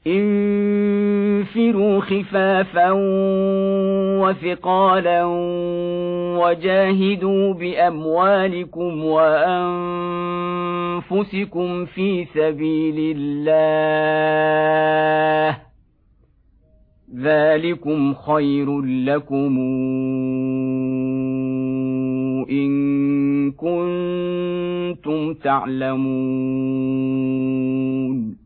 انفروا خفافا وثقالا وجاهدوا بأموالكم وأنفسكم في سبيل الله ذلكم خير لكم إن كنتم تعلمون.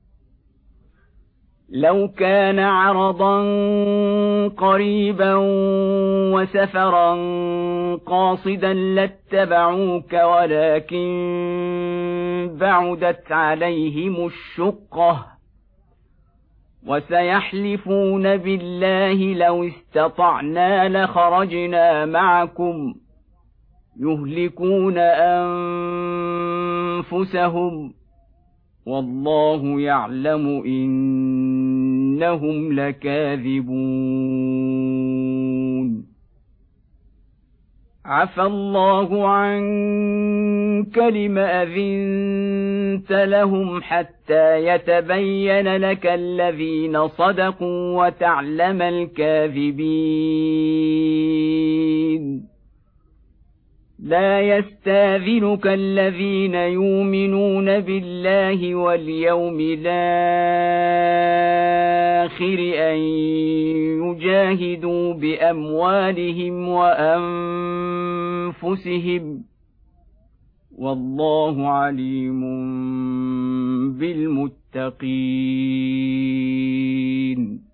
لو كان عرضا قريبا وسفرا قاصدا لاتبعوك ولكن بعدت عليهم الشقة وسيحلفون بالله لو استطعنا لخرجنا معكم يهلكون أنفسهم والله يعلم إنهم لكاذبون. عفى الله عنك لم أذنت لهم حتى يتبين لك الذين صدقوا وتعلم الكاذبين. لا يستاذنك الذين يؤمنون بالله واليوم الآخر أن يجاهدوا بأموالهم وأنفسهم والله عليم بالمتقين.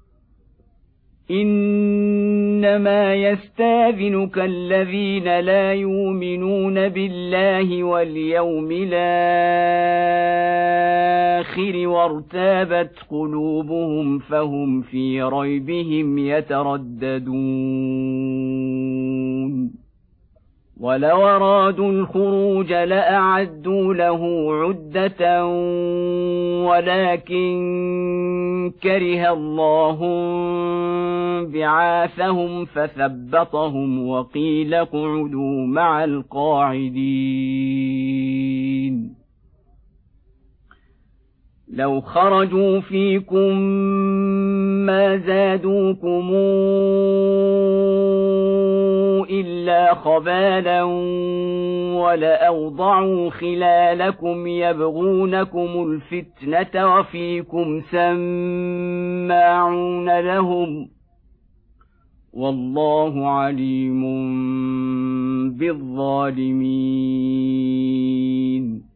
إنما يستاذنك الذين لا يؤمنون بالله واليوم الآخر وارتابت قلوبهم فهم في ريبهم يترددون. ولو أرادوا الخروج لأعدوا له عدة ولكن كره الله بعاثهم فثبطهم وقيل اقعدوا مع القاعدين. لو خرجوا فيكم ما زادوكم إلا خبالا ولأوضعوا خلالكم يبغونكم الفتنة وفيكم سماعون لهم والله عليم بالظالمين.